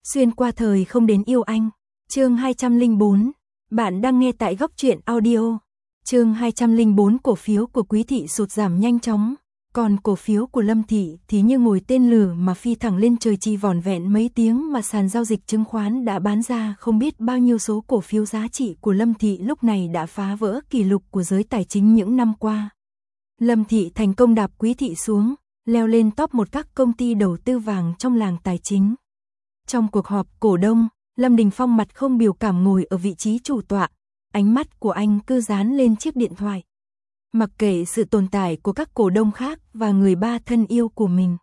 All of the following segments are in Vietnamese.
Xuyên qua thời không đến yêu anh. Chương 204. Bạn đang nghe tại Góc Truyện Audio. Chương 204. Cổ phiếu của Quý thị sụt giảm nhanh chóng, còn cổ phiếu của Lâm thị thì như ngồi tên lửa mà phi thẳng lên trời, chỉ vỏn vẹn mấy tiếng mà sàn giao dịch chứng khoán đã bán ra không biết bao nhiêu số cổ phiếu. Giá trị của Lâm thị lúc này đã phá vỡ kỷ lục của giới tài chính những năm qua. Lâm thị thành công đạp Quý thị xuống, leo lên top một các công ty đầu tư vàng trong làng tài chính. Trong cuộc họp cổ đông, Lâm Đình Phong mặt không biểu cảm ngồi ở vị trí chủ tọa, ánh mắt của anh cứ dán lên chiếc điện thoại. Mặc kệ sự tồn tại của các cổ đông khác và người ba thân yêu của mình.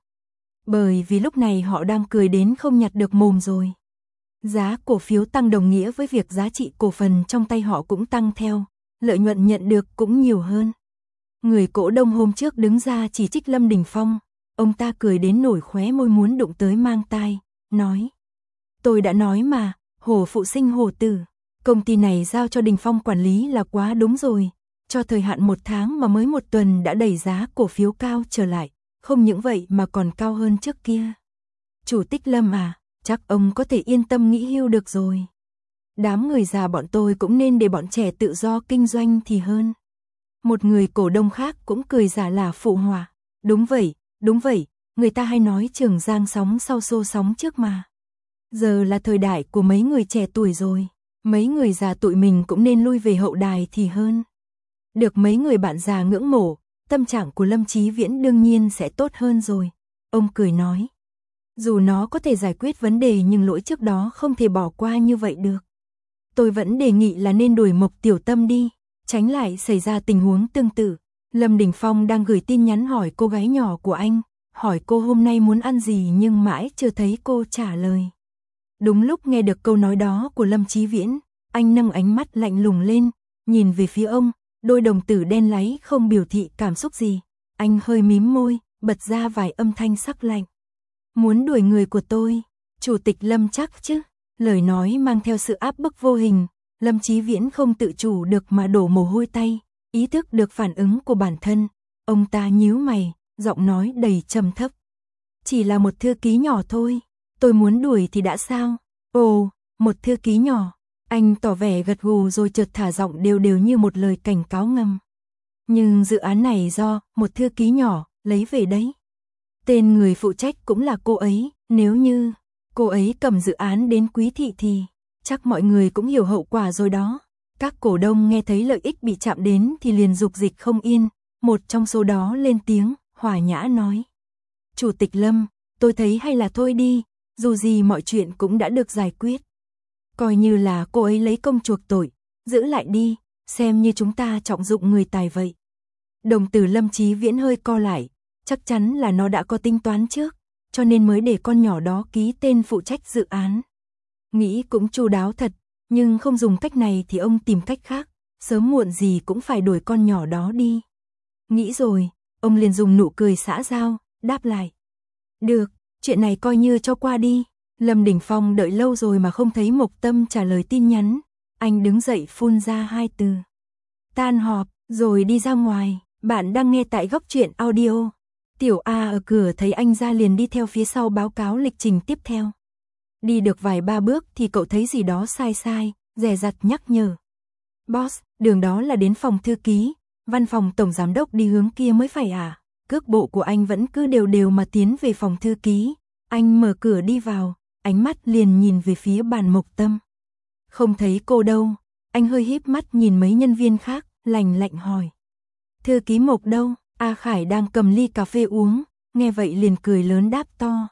Bởi vì lúc này họ đang cười đến không nhặt được mồm rồi. Giá cổ phiếu tăng đồng nghĩa với việc giá trị cổ phần trong tay họ cũng tăng theo, lợi nhuận nhận được cũng nhiều hơn. Người cổ đông hôm trước đứng ra chỉ trích Lâm Đình Phong, ông ta cười đến nổi khóe môi muốn đụng tới mang tai, nói: "Tôi đã nói mà, hổ phụ sinh hổ tử, công ty này giao cho Đình Phong quản lý là quá đúng rồi, cho thời hạn 1 tháng mà mới 1 tuần đã đẩy giá cổ phiếu cao trở lại, không những vậy mà còn cao hơn trước kia. Chủ tịch Lâm à, chắc ông có thể yên tâm nghỉ hưu được rồi. Đám người già bọn tôi cũng nên để bọn trẻ tự do kinh doanh thì hơn." Một người cổ đông khác cũng cười giả là phụ họa: đúng vậy, người ta hay nói Trường Giang sóng sau xô sóng trước mà. Giờ là thời đại của mấy người trẻ tuổi rồi, mấy người già tụi mình cũng nên lui về hậu đài thì hơn. Được mấy người bạn già ngưỡng mộ, tâm trạng của Lâm Chí Viễn đương nhiên sẽ tốt hơn rồi. Ông cười nói: dù nó có thể giải quyết vấn đề nhưng lỗi trước đó không thể bỏ qua như vậy được. Tôi vẫn đề nghị là nên đuổi Mộc Tiểu Tâm đi, tránh lại xảy ra tình huống tương tự. Lâm Đình Phong đang gửi tin nhắn hỏi cô gái nhỏ của anh, hỏi cô hôm nay muốn ăn gì nhưng mãi chưa thấy cô trả lời. Đúng lúc nghe được câu nói đó của Lâm Chí Viễn, anh nâng ánh mắt lạnh lùng lên, nhìn về phía ông, đôi đồng tử đen láy không biểu thị cảm xúc gì. Anh hơi mím môi, bật ra vài âm thanh sắc lạnh. Muốn đuổi người của tôi, Chủ tịch Lâm chắc chứ? Lời nói mang theo sự áp bức vô hình, Lâm Chí Viễn không tự chủ được mà đổ mồ hôi tay, ý thức được phản ứng của bản thân. Ông ta nhíu mày, giọng nói đầy trầm thấp. Chỉ là một thư ký nhỏ thôi, tôi muốn đuổi thì đã sao? Ồ, một thư ký nhỏ. Anh tỏ vẻ gật gù rồi chợt thả giọng đều đều như một lời cảnh cáo ngầm. Nhưng dự án này do một thư ký nhỏ lấy về đấy. Tên người phụ trách cũng là cô ấy, nếu như cô ấy cầm dự án đến Quý thị thì chắc mọi người cũng hiểu hậu quả rồi đó. Các cổ đông nghe thấy lợi ích bị chạm đến thì liền dục dịch không yên, một trong số đó lên tiếng, hòa nhã nói: Chủ tịch Lâm, tôi thấy hay là thôi đi, dù gì mọi chuyện cũng đã được giải quyết. Coi như là cô ấy lấy công chuộc tội, giữ lại đi, xem như chúng ta trọng dụng người tài vậy. Đồng tử Lâm Chí Viễn hơi co lại, chắc chắn là nó đã có tính toán trước, cho nên mới để con nhỏ đó ký tên phụ trách dự án. Nghĩ cũng chu đáo thật, nhưng không dùng cách này thì ông tìm cách khác, sớm muộn gì cũng phải đuổi con nhỏ đó đi. Nghĩ rồi, ông liền dùng nụ cười xã giao, đáp lại: được, chuyện này coi như cho qua đi. Lâm Đình Phong đợi lâu rồi mà không thấy Mộc Tâm trả lời tin nhắn, anh đứng dậy phun ra 2 từ: tan họp, rồi đi ra ngoài. Bạn đang nghe tại Góc Truyện Audio. Tiểu A ở cửa thấy anh ra liền đi theo phía sau báo cáo lịch trình tiếp theo. Đi được vài ba bước thì cậu thấy gì đó sai sai, dè dặt nhắc nhở: Boss, đường đó là đến phòng thư ký, văn phòng tổng giám đốc đi hướng kia mới phải à? Cước bộ của anh vẫn cứ đều đều mà tiến về phòng thư ký. Anh mở cửa đi vào, ánh mắt liền nhìn về phía bàn Mộc Tâm. Không thấy cô đâu, anh hơi híp mắt nhìn mấy nhân viên khác, lạnh lạnh hỏi: thư ký Mộc đâu? A Khải đang cầm ly cà phê uống, nghe vậy liền cười lớn đáp to: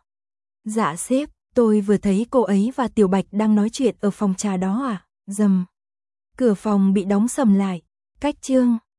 dạ sếp, tôi vừa thấy cô ấy và Tiểu Bạch đang nói chuyện ở phòng trà đó à. Rầm. Cửa phòng bị đóng sầm lại. Cách chương